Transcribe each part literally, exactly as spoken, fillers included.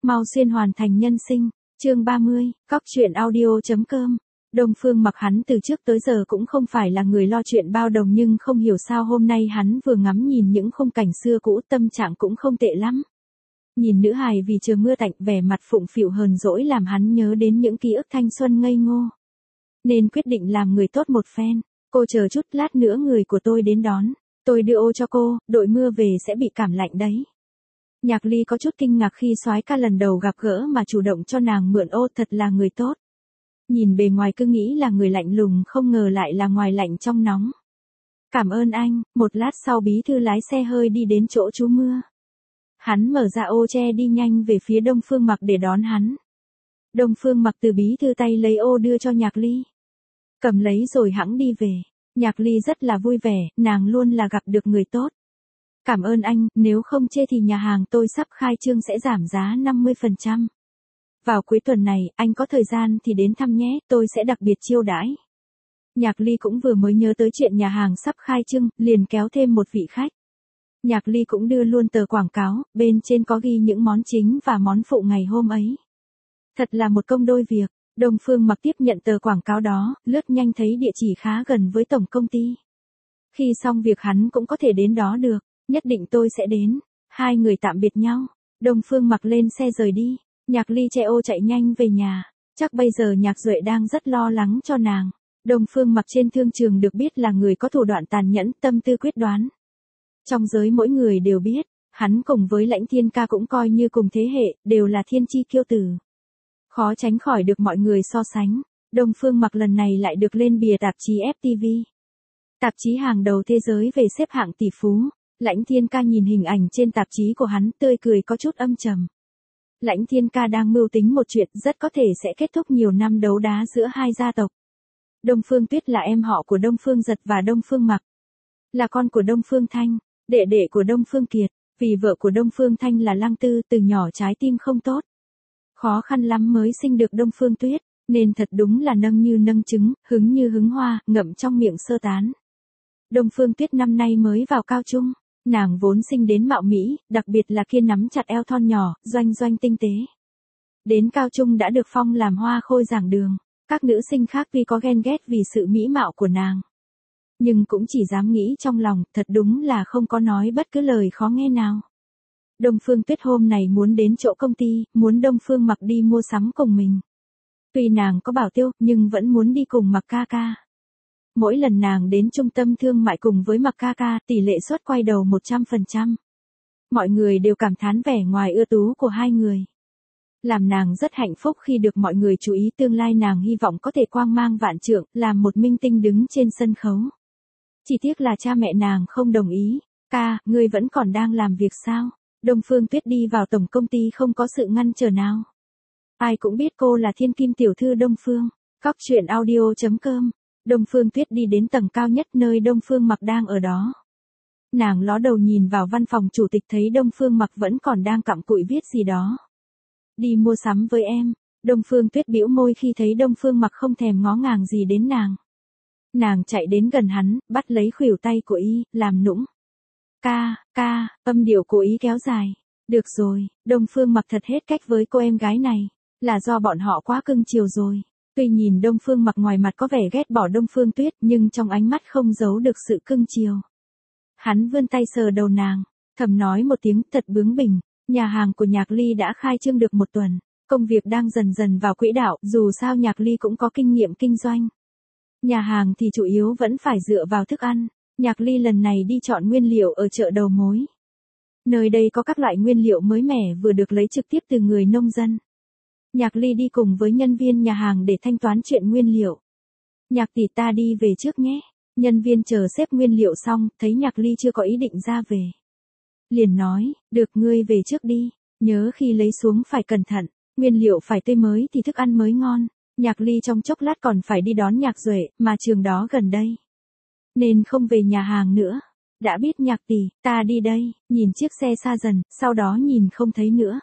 Mau xuyên hoàn thành nhân sinh, chương ba mươi, cóc truyện audio.com. Đông Phương Mặc hắn từ trước tới giờ cũng không phải là người lo chuyện bao đồng, nhưng không hiểu sao hôm nay hắn vừa ngắm nhìn những khung cảnh xưa cũ tâm trạng cũng không tệ lắm. Nhìn nữ hài vì trời mưa tạnh vẻ mặt phụng phịu hờn dỗi làm hắn nhớ đến những ký ức thanh xuân ngây ngô. Nên quyết định làm người tốt một phen, cô chờ chút lát nữa người của tôi đến đón, tôi đưa ô cho cô, đội mưa về sẽ bị cảm lạnh đấy. Nhạc Ly có chút kinh ngạc khi soái ca lần đầu gặp gỡ mà chủ động cho nàng mượn ô, thật là người tốt. Nhìn bề ngoài cứ nghĩ là người lạnh lùng, không ngờ lại là ngoài lạnh trong nóng. Cảm ơn anh, một lát sau bí thư lái xe hơi đi đến chỗ trú mưa. Hắn mở ra ô che đi nhanh về phía Đông Phương Mặc để đón hắn. Đông Phương Mặc từ bí thư tay lấy ô đưa cho Nhạc Ly. Cầm lấy rồi hẵng đi về. Nhạc Ly rất là vui vẻ, nàng luôn là gặp được người tốt. Cảm ơn anh, nếu không chê thì nhà hàng tôi sắp khai trương sẽ giảm giá năm mươi phần trăm. Vào cuối tuần này, anh có thời gian thì đến thăm nhé, tôi sẽ đặc biệt chiêu đãi. Nhạc Ly cũng vừa mới nhớ tới chuyện nhà hàng sắp khai trương, liền kéo thêm một vị khách. Nhạc Ly cũng đưa luôn tờ quảng cáo, bên trên có ghi những món chính và món phụ ngày hôm ấy. Thật là một công đôi việc. Đông Phương Mặc tiếp nhận tờ quảng cáo đó, lướt nhanh thấy địa chỉ khá gần với tổng công ty. Khi xong việc hắn cũng có thể đến đó được, nhất định tôi sẽ đến. Hai người tạm biệt nhau, Đông Phương Mặc lên xe rời đi, Nhạc Ly che ô chạy nhanh về nhà. Chắc bây giờ Nhạc Duệ đang rất lo lắng cho nàng. Đông Phương Mặc trên thương trường được biết là người có thủ đoạn tàn nhẫn, tâm tư quyết đoán. Trong giới mỗi người đều biết, hắn cùng với Lãnh Thiên Ca cũng coi như cùng thế hệ, đều là thiên chi kiêu tử. Khó tránh khỏi được mọi người so sánh, Đông Phương Mặc lần này lại được lên bìa tạp chí ép tê vê. Tạp chí hàng đầu thế giới về xếp hạng tỷ phú. Lãnh Thiên Ca nhìn hình ảnh trên tạp chí của hắn, tươi cười có chút âm trầm. Lãnh Thiên Ca đang mưu tính một chuyện rất có thể sẽ kết thúc nhiều năm đấu đá giữa hai gia tộc. Đông Phương Tuyết là em họ của Đông Phương Giật và Đông Phương Mặc. Là con của Đông Phương Thanh, đệ đệ của Đông Phương Kiệt, vì vợ của Đông Phương Thanh là Lăng Tư từ nhỏ trái tim không tốt. Khó khăn lắm mới sinh được Đông Phương Tuyết, nên thật đúng là nâng như nâng trứng, hứng như hứng hoa, ngậm trong miệng sơ tán. Đông Phương Tuyết năm nay mới vào cao trung, nàng vốn sinh đến mạo mỹ, đặc biệt là kia nắm chặt eo thon nhỏ, doanh doanh tinh tế. Đến cao trung đã được phong làm hoa khôi giảng đường, các nữ sinh khác tuy có ghen ghét vì sự mỹ mạo của nàng. Nhưng cũng chỉ dám nghĩ trong lòng, thật đúng là không có nói bất cứ lời khó nghe nào. Đông Phương Tuyết hôm này muốn đến chỗ công ty, muốn Đông Phương Mặc đi mua sắm cùng mình. Tuy nàng có bảo tiêu, nhưng vẫn muốn đi cùng Mặc ca ca. Mỗi lần nàng đến trung tâm thương mại cùng với Mặc ca ca, tỷ lệ suất quay đầu một trăm phần trăm. Mọi người đều cảm thán vẻ ngoài ưa tú của hai người. Làm nàng rất hạnh phúc khi được mọi người chú ý, tương lai nàng hy vọng có thể quang mang vạn trượng, làm một minh tinh đứng trên sân khấu. Chỉ tiếc là cha mẹ nàng không đồng ý. Ca, ngươi vẫn còn đang làm việc sao? Đông Phương Tuyết đi vào tổng công ty không có sự ngăn trở nào. Ai cũng biết cô là thiên kim tiểu thư Đông Phương. Cóc truyện audio.com. Đông Phương Tuyết đi đến tầng cao nhất nơi Đông Phương Mặc đang ở đó. Nàng ló đầu nhìn vào văn phòng chủ tịch thấy Đông Phương Mặc vẫn còn đang cặm cụi viết gì đó. Đi mua sắm với em. Đông Phương Tuyết bĩu môi khi thấy Đông Phương Mặc không thèm ngó ngàng gì đến nàng. Nàng chạy đến gần hắn, bắt lấy khuỷu tay của y, làm nũng. Ca, ca, âm điệu của ý kéo dài. Được rồi, Đông Phương Mặc thật hết cách với cô em gái này. Là do bọn họ quá cưng chiều rồi. Tuy nhìn Đông Phương Mặc ngoài mặt có vẻ ghét bỏ Đông Phương Tuyết, nhưng trong ánh mắt không giấu được sự cưng chiều. Hắn vươn tay sờ đầu nàng, thầm nói một tiếng thật bướng bỉnh. Nhà hàng của Nhạc Ly đã khai trương được một tuần. Công việc đang dần dần vào quỹ đạo, dù sao Nhạc Ly cũng có kinh nghiệm kinh doanh. Nhà hàng thì chủ yếu vẫn phải dựa vào thức ăn. Nhạc Ly lần này đi chọn nguyên liệu ở chợ đầu mối. Nơi đây có các loại nguyên liệu mới mẻ vừa được lấy trực tiếp từ người nông dân. Nhạc Ly đi cùng với nhân viên nhà hàng để thanh toán chuyện nguyên liệu. Nhạc tỷ ta đi về trước nhé. Nhân viên chờ xếp nguyên liệu xong, thấy Nhạc Ly chưa có ý định ra về. Liền nói, được ngươi về trước đi, nhớ khi lấy xuống phải cẩn thận, nguyên liệu phải tươi mới thì thức ăn mới ngon. Nhạc Ly trong chốc lát còn phải đi đón Nhạc Duệ, mà trường đó gần đây. Nên không về nhà hàng nữa. Đã biết Nhạc tỷ, ta đi đây, nhìn chiếc xe xa dần, sau đó nhìn không thấy nữa.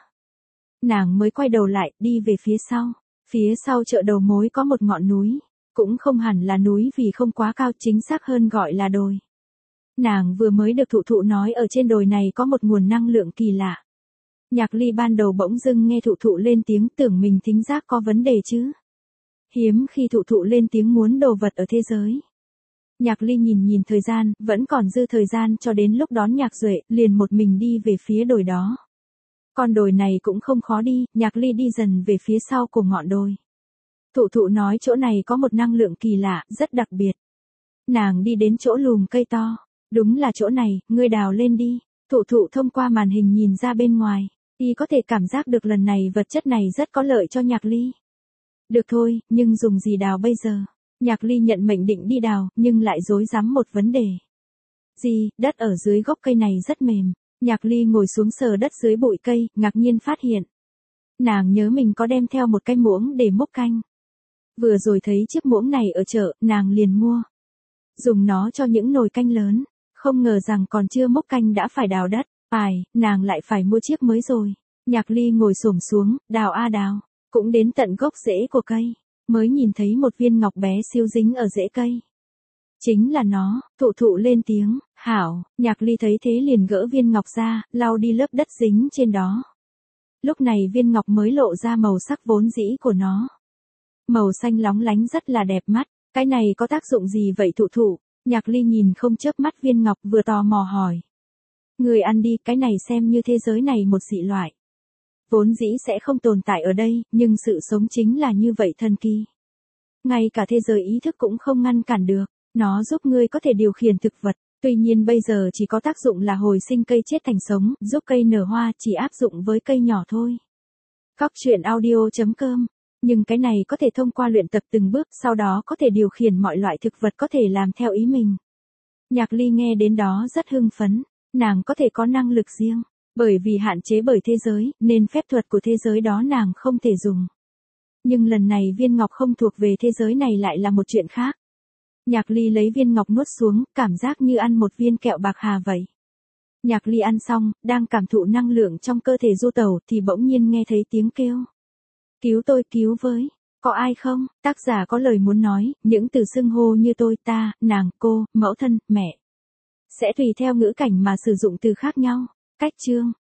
Nàng mới quay đầu lại, đi về phía sau. Phía sau chợ đầu mối có một ngọn núi. Cũng không hẳn là núi vì không quá cao, chính xác hơn gọi là đồi. Nàng vừa mới được thụ thụ nói ở trên đồi này có một nguồn năng lượng kỳ lạ. Nhạc Ly ban đầu bỗng dưng nghe thụ thụ lên tiếng tưởng mình thính giác có vấn đề chứ. Hiếm khi thụ thụ lên tiếng muốn đồ vật ở thế giới. Nhạc Ly nhìn nhìn thời gian, vẫn còn dư thời gian cho đến lúc đón Nhạc Duệ, liền một mình đi về phía đồi đó. Con đồi này cũng không khó đi, Nhạc Ly đi dần về phía sau của ngọn đồi. Thụ thụ nói chỗ này có một năng lượng kỳ lạ, rất đặc biệt. Nàng đi đến chỗ lùm cây to. Đúng là chỗ này, ngươi đào lên đi. Thụ thụ thông qua màn hình nhìn ra bên ngoài. Y có thể cảm giác được lần này vật chất này rất có lợi cho Nhạc Ly. Được thôi, nhưng dùng gì đào bây giờ? Nhạc Ly nhận mệnh định đi đào, nhưng lại rối rắm một vấn đề. Gì, đất ở dưới gốc cây này rất mềm. Nhạc Ly ngồi xuống sờ đất dưới bụi cây, ngạc nhiên phát hiện. Nàng nhớ mình có đem theo một cái muỗng để múc canh. Vừa rồi thấy chiếc muỗng này ở chợ, nàng liền mua. Dùng nó cho những nồi canh lớn. Không ngờ rằng còn chưa múc canh đã phải đào đất. Phải, nàng lại phải mua chiếc mới rồi. Nhạc Ly ngồi xổm xuống, đào a đào. Cũng đến tận gốc rễ của cây. Mới nhìn thấy một viên ngọc bé siêu dính ở rễ cây. Chính là nó, thụ thụ lên tiếng, hảo, Nhạc Ly thấy thế liền gỡ viên ngọc ra, lau đi lớp đất dính trên đó. Lúc này viên ngọc mới lộ ra màu sắc vốn dĩ của nó. Màu xanh lóng lánh rất là đẹp mắt, cái này có tác dụng gì vậy thụ thụ? Nhạc Ly nhìn không chớp mắt viên ngọc vừa tò mò hỏi. Người ăn đi, cái này xem như thế giới này một dị loại. Vốn dĩ sẽ không tồn tại ở đây, nhưng sự sống chính là như vậy thần kỳ. Ngay cả thế giới ý thức cũng không ngăn cản được, nó giúp ngươi có thể điều khiển thực vật, tuy nhiên bây giờ chỉ có tác dụng là hồi sinh cây chết thành sống, giúp cây nở hoa chỉ áp dụng với cây nhỏ thôi. Cóc truyện audio chấm com. Nhưng cái này có thể thông qua luyện tập từng bước, sau đó có thể điều khiển mọi loại thực vật có thể làm theo ý mình. Nhạc Ly nghe đến đó rất hưng phấn, nàng có thể có năng lực riêng. Bởi vì hạn chế bởi thế giới, nên phép thuật của thế giới đó nàng không thể dùng. Nhưng lần này viên ngọc không thuộc về thế giới này lại là một chuyện khác. Nhạc Ly lấy viên ngọc nuốt xuống, cảm giác như ăn một viên kẹo bạc hà vậy. Nhạc Ly ăn xong, đang cảm thụ năng lượng trong cơ thể du tẩu thì bỗng nhiên nghe thấy tiếng kêu. Cứu tôi, cứu với, có ai không? Tác giả có lời muốn nói, những từ xưng hô như tôi, ta, nàng, cô, mẫu thân, mẹ. Sẽ tùy theo ngữ cảnh mà sử dụng từ khác nhau. Cách chương